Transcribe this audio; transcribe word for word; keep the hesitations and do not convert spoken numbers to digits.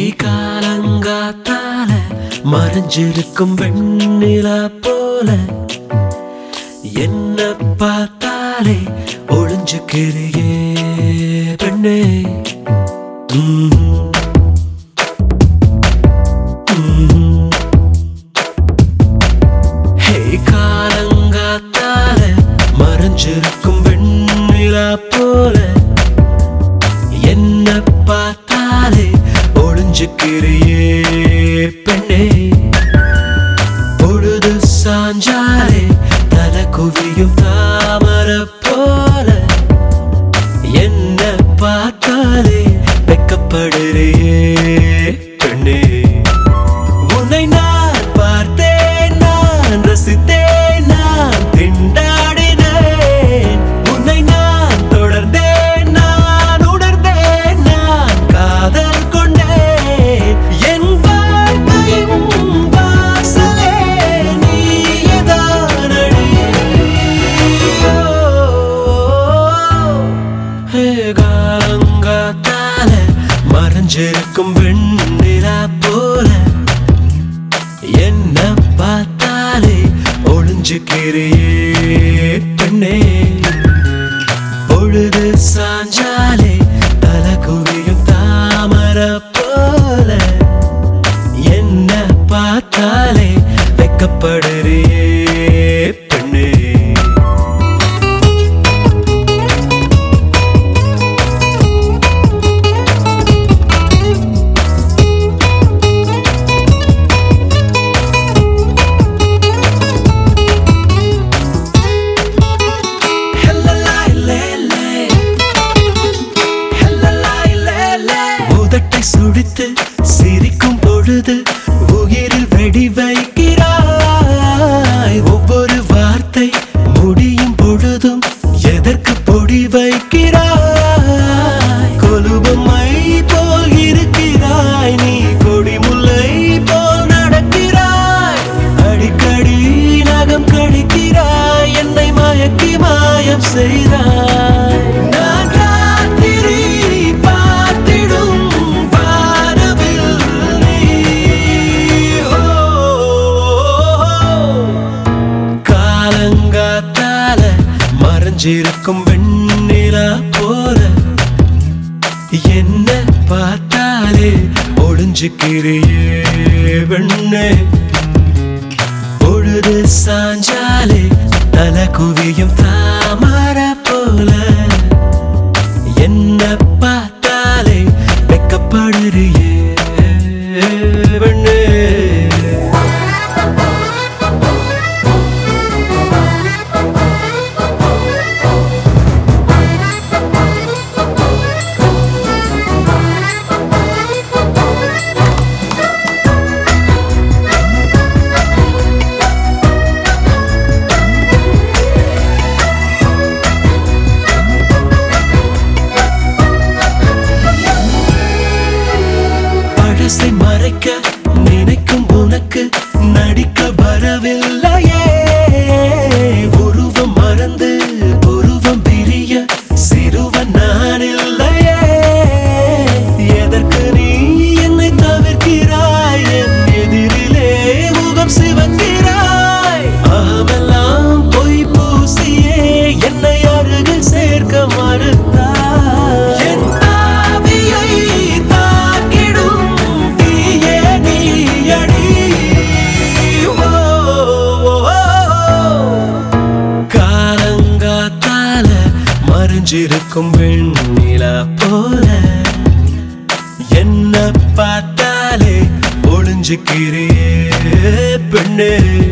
காலங்காத்தால மறைஞ்சிருக்கும் வெண்ணிலா போல என்ன பார்த்தாலே ஒளிஞ்சுக்கிறியே பெண்ணே. காலங்காத்தால மறைஞ்சிருக்கும் வெண்ணிலா போல என்ன பார்த்தாலே ஒளிஞ்சுக்கிறியே பெண்ணே. பொழுது சாஞ்சாலே தலை குவியும் தாமரை போல என்ன பார்த்தாலே வெக்கப்படுறியே பெண்ணே. உன்னை நான் பார்த்தேன், நான் ரசித்தேன், நான் திண்டாடினேன். உன்னை நான் தொடர்ந்தேன், நான் உணர்ந்தேன், நான் காதல் கொண்டேன். என் வாழ்க்கையின் வாசலே நீயேதானடி. காலங்காத்தால மறைஞ்சிருக்கும் வெண்ணிலா போல என்ன பார்த்தாலே ஒளிஞ்சுக்கிறியே பெண்ணே. பொழுது சாஞ்சாலே தலை குவியும் தாமரை போல என்ன பார்த்தாலே வெக்கப்படுறியே பெண்ணே. சுடித்து சிரிக்கும் பொழுது உயிரில் வெடி வைக்கிறாய். ஒவ்வொரு வார்த்தை முடியும் பொழுதும் எதற்கு பொடி வைக்கிறாய். கொலுபமை போல் இருக்கிறாய் நீ, கொடிமுல்லை போல் நடக்கிறாய். அடிக்கடி நகம் கடிக்கிறாய், என்னை மயக்கி மாயம் செய்தாய். நான் ராத்திரி மறைஞ்சிருக்கும் வெண்ணிலா போல என்ன பார்த்தாலே ஒளிஞ்சுக்கிறியே பெண்ணே. பொழுது சாஞ்சாலே தலை குவியும் தாமரை போல என்ன பார்த்தாலே வெக்கப்படுறியே பெண்ணே. மறைக்க நினைக்கும் உனக்கு நடிக்க வரவில்லையே. உருவம் மறந்து உருவம் பிரிய சிறுவன் நான் இல்லையே. எதற்கு நீ என்னை தவிர்க்கிறாய், என் எதிரிலே முகம் சிவக்கிறாய். அகமெல்லாம் பொய் பூசியே என்னை அருகில் சேர்க்க மறுத்தாய். மறைஞ்சிருக்கும் வெண்ணிலா போல என்ன பார்த்தாலே ஒளிஞ்சுக்கிறியே பெண்ணே.